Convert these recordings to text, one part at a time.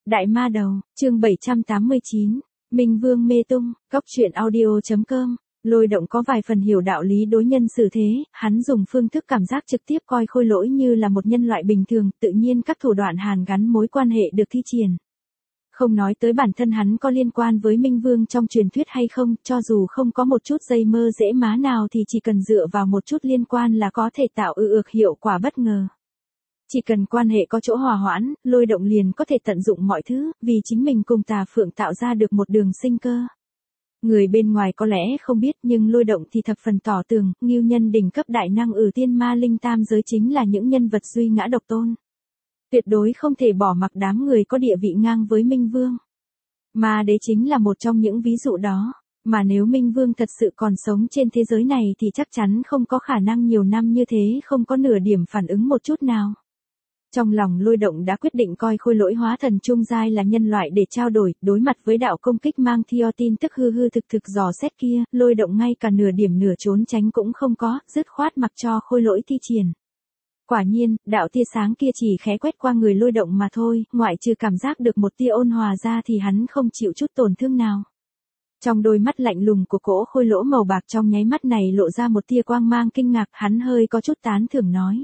Đại ma đầu, chương 789, Minh Vương mê tung, góc truyện audio.com. Lôi Động có vài phần hiểu đạo lý đối nhân xử thế, hắn dùng phương thức cảm giác trực tiếp coi Khôi Lỗi như là một nhân loại bình thường, tự nhiên các thủ đoạn hàn gắn mối quan hệ được thi triển. Không nói tới bản thân hắn có liên quan với Minh Vương trong truyền thuyết hay không, cho dù không có một chút dây mơ dễ má nào thì chỉ cần dựa vào một chút liên quan là có thể tạo ược hiệu quả bất ngờ. Chỉ cần quan hệ có chỗ hòa hoãn, Lôi Động liền có thể tận dụng mọi thứ, vì chính mình cùng Tà Phượng tạo ra được một đường sinh cơ. Người bên ngoài có lẽ không biết nhưng Lôi Động thì thập phần tỏ tường, Ngưu Nhân đỉnh cấp đại năng tiên ma linh tam giới chính là những nhân vật duy ngã độc tôn. Tuyệt đối không thể bỏ mặc đám người có địa vị ngang với Minh Vương. Ma đế chính là một trong những ví dụ đó. Mà nếu Minh Vương thật sự còn sống trên thế giới này thì chắc chắn không có khả năng nhiều năm như thế không có nửa điểm phản ứng một chút nào. Trong lòng Lôi Động đã quyết định coi Khôi Lỗi hóa thần trung giai là nhân loại để trao đổi, đối mặt với đạo công kích mang theo tin tức hư thực dò xét kia, Lôi Động ngay cả nửa điểm nửa trốn tránh cũng không có, dứt khoát mặc cho Khôi Lỗi thi triển. Quả nhiên, đạo tia sáng kia chỉ khẽ quét qua người Lôi Động mà thôi, ngoại trừ cảm giác được một tia ôn hòa ra thì hắn không chịu chút tổn thương nào. Trong đôi mắt lạnh lùng của cỗ Khôi Lỗi màu bạc trong nháy mắt này lộ ra một tia quang mang kinh ngạc, hắn hơi có chút tán thưởng nói.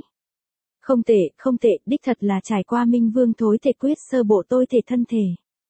Không tệ, đích thật là trải qua Minh Vương thối thể quyết sơ bộ tôi thể thân thể.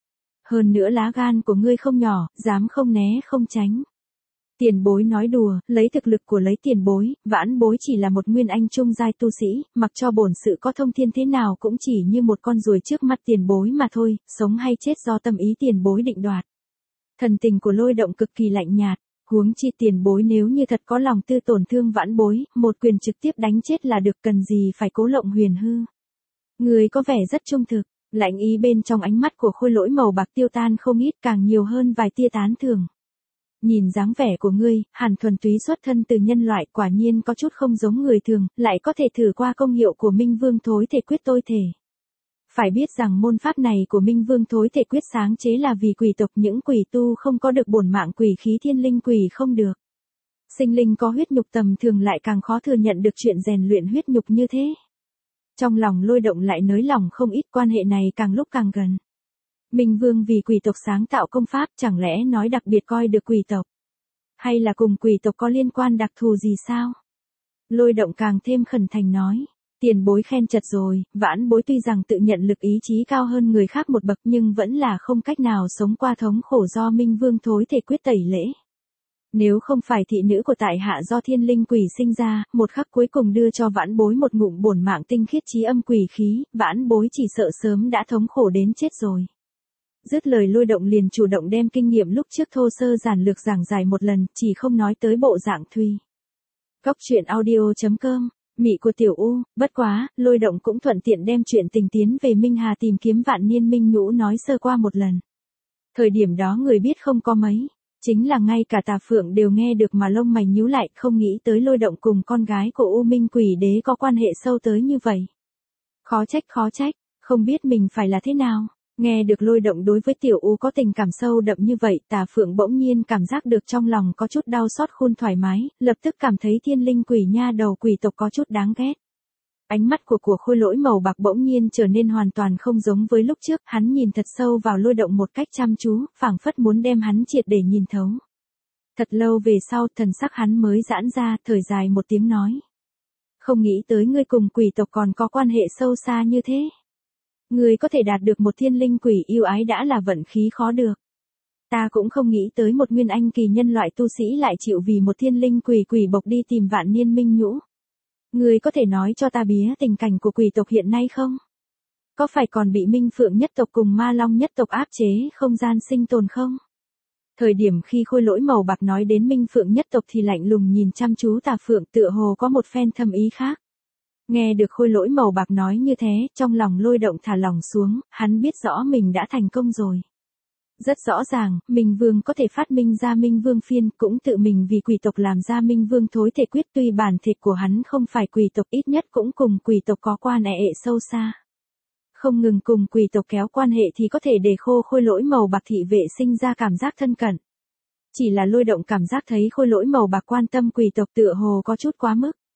Hơn nữa lá gan của ngươi không nhỏ, dám không né không tránh. Tiền bối nói đùa, lấy thực lực của lấy tiền bối, vãn bối chỉ là một nguyên anh trung giai tu sĩ, mặc cho bổn sự có thông thiên thế nào cũng chỉ như một con ruồi trước mắt tiền bối mà thôi, sống hay chết do tâm ý tiền bối định đoạt. Thần tình của Lôi Động cực kỳ lạnh nhạt. Huống chi tiền bối nếu như thật có lòng tư tổn thương vãn bối, một quyền trực tiếp đánh chết là được, cần gì phải cố lộng huyền hư. Người có vẻ rất trung thực, lạnh ý bên trong ánh mắt của Khôi Lỗi màu bạc tiêu tan không ít, càng nhiều hơn vài tia tán thưởng. Nhìn dáng vẻ của ngươi, hẳn thuần túy xuất thân từ nhân loại, quả nhiên có chút không giống người thường, lại có thể thử qua công hiệu của Minh Vương thối thể quyết tôi thể. Phải biết rằng môn pháp này của Minh Vương thối thể quyết sáng chế là vì quỷ tộc, những quỷ tu không có được bổn mạng quỷ khí, thiên linh quỷ không được. Sinh linh có huyết nhục tầm thường lại càng khó thừa nhận được chuyện rèn luyện huyết nhục như thế. Trong lòng Lôi Động lại nới lòng không ít, quan hệ này càng lúc càng gần. Minh Vương vì quỷ tộc sáng tạo công pháp, chẳng lẽ nói đặc biệt coi được quỷ tộc? Hay là cùng quỷ tộc có liên quan đặc thù gì sao? Lôi Động càng thêm khẩn thành nói. Tiền bối khen chật rồi, vãn bối tuy rằng tự nhận lực ý chí cao hơn người khác một bậc nhưng vẫn là không cách nào sống qua thống khổ do Minh Vương thối thể quyết tẩy lễ. Nếu không phải thị nữ của tại hạ do thiên linh quỷ sinh ra, một khắc cuối cùng đưa cho vãn bối một ngụm bổn mạng tinh khiết chí âm quỷ khí, vãn bối chỉ sợ sớm đã thống khổ đến chết rồi. Dứt lời Lôi Động liền chủ động đem kinh nghiệm lúc trước thô sơ giản lược giảng giải một lần, chỉ không nói tới bộ dạng Thuy. Góc truyện audio.com. Mị của Tiểu U, bất quá, Lôi Động cũng thuận tiện đem chuyện tình tiến về Minh Hà tìm kiếm vạn niên minh nhũ nói sơ qua một lần. Thời điểm đó người biết không có mấy, chính là ngay cả Tà Phượng đều nghe được mà lông mày nhíu lại, không nghĩ tới Lôi Động cùng con gái của U Minh Quỷ Đế có quan hệ sâu tới như vậy. Khó trách, không biết mình phải là thế nào. Nghe được Lôi Động đối với Tiểu U có tình cảm sâu đậm như vậy, Tà Phượng bỗng nhiên cảm giác được trong lòng có chút đau xót khôn thoải mái, lập tức cảm thấy thiên linh quỷ nha đầu quỷ tộc có chút đáng ghét. Ánh mắt của Khôi Lỗi màu bạc bỗng nhiên trở nên hoàn toàn không giống với lúc trước, hắn nhìn thật sâu vào Lôi Động một cách chăm chú, phảng phất muốn đem hắn triệt để nhìn thấu. Thật lâu về sau, thần sắc hắn mới giãn ra, thở dài một tiếng nói. Không nghĩ tới ngươi cùng quỷ tộc còn có quan hệ sâu xa như thế. Người có thể đạt được một thiên linh quỷ yêu ái đã là vận khí khó được. Ta cũng không nghĩ tới một nguyên anh kỳ nhân loại tu sĩ lại chịu vì một thiên linh quỷ bộc đi tìm vạn niên minh nhũ. Người có thể nói cho ta bía tình cảnh của quỷ tộc hiện nay không? Có phải còn bị Minh Phượng nhất tộc cùng Ma Long nhất tộc áp chế không gian sinh tồn không? Thời điểm khi Khôi Lỗi màu bạc nói đến Minh Phượng nhất tộc thì lạnh lùng nhìn chăm chú Tà Phượng, tựa hồ có một phen thâm ý khác. Nghe được Khôi Lỗi màu bạc nói như thế, trong lòng Lôi Động thả lỏng xuống, hắn biết rõ mình đã thành công rồi. Rất rõ ràng, Minh Vương có thể phát minh ra Minh Vương phiên, cũng tự mình vì quỷ tộc làm ra Minh Vương thối thể quyết, tuy bản thể của hắn không phải quỷ tộc ít nhất cũng cùng quỷ tộc có quan hệ sâu xa. Không ngừng cùng quỷ tộc kéo quan hệ thì có thể để Khôi Lỗi màu bạc thị vệ sinh ra cảm giác thân cận. Chỉ là Lôi Động cảm giác thấy Khôi Lỗi màu bạc quan tâm quỷ tộc tựa hồ có chút quá mức.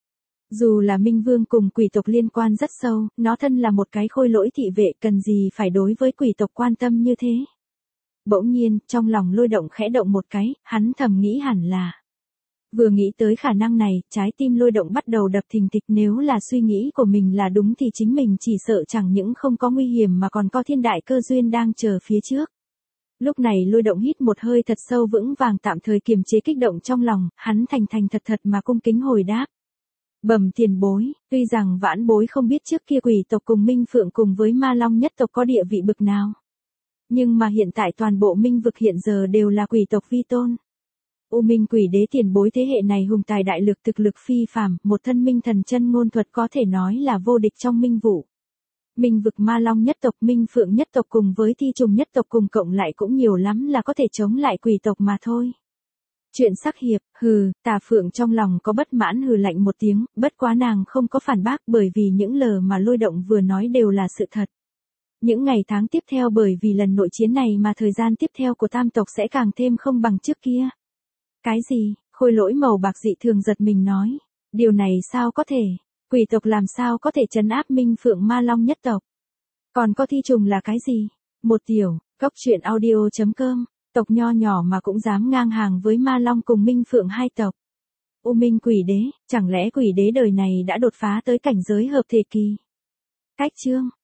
Dù là Minh Vương cùng quỷ tộc liên quan rất sâu, nó thân là một cái khôi lỗi thị vệ cần gì phải đối với quỷ tộc quan tâm như thế. Bỗng nhiên, trong lòng Lôi Động khẽ động một cái, hắn thầm nghĩ hẳn là. Vừa nghĩ tới khả năng này, trái tim Lôi Động bắt đầu đập thình thịch, nếu là suy nghĩ của mình là đúng thì chính mình chỉ sợ chẳng những không có nguy hiểm mà còn có thiên đại cơ duyên đang chờ phía trước. Lúc này Lôi Động hít một hơi thật sâu vững vàng tạm thời kiềm chế kích động trong lòng, hắn thành thành thật thật mà cung kính hồi đáp. Bẩm tiền bối, tuy rằng vãn bối không biết trước kia quỷ tộc cùng Minh Phượng cùng với Ma Long nhất tộc có địa vị bực nào. Nhưng mà hiện tại toàn bộ Minh vực hiện giờ đều là quỷ tộc vi tôn. U Minh Quỷ Đế tiền bối thế hệ này hùng tài đại lực thực lực phi phàm, một thân minh thần chân ngôn thuật có thể nói là vô địch trong minh vụ. Minh vực Ma Long nhất tộc, Minh Phượng nhất tộc cùng với Thi Trùng nhất tộc cùng cộng lại cũng nhiều lắm là có thể chống lại quỷ tộc mà thôi. Chuyện sắc hiệp, hừ, Tà Phượng trong lòng có bất mãn hừ lạnh một tiếng, bất quá nàng không có phản bác bởi vì những lời mà Lôi Động vừa nói đều là sự thật. Những ngày tháng tiếp theo bởi vì lần nội chiến này mà thời gian tiếp theo của tam tộc sẽ càng thêm không bằng trước kia. Cái gì? Khôi lỗi màu bạc dị thường giật mình nói. Điều này sao có thể? Quỷ tộc làm sao có thể trấn áp Minh Phượng Ma Long nhất tộc? Còn có Thi Trùng là cái gì? Một tiểu, cốc truyện audio.com, tộc nho nhỏ mà cũng dám ngang hàng với Ma Long cùng Minh Phượng hai tộc. U Minh Quỷ Đế, chẳng lẽ Quỷ Đế đời này đã đột phá tới cảnh giới hợp thể kỳ? Cách chương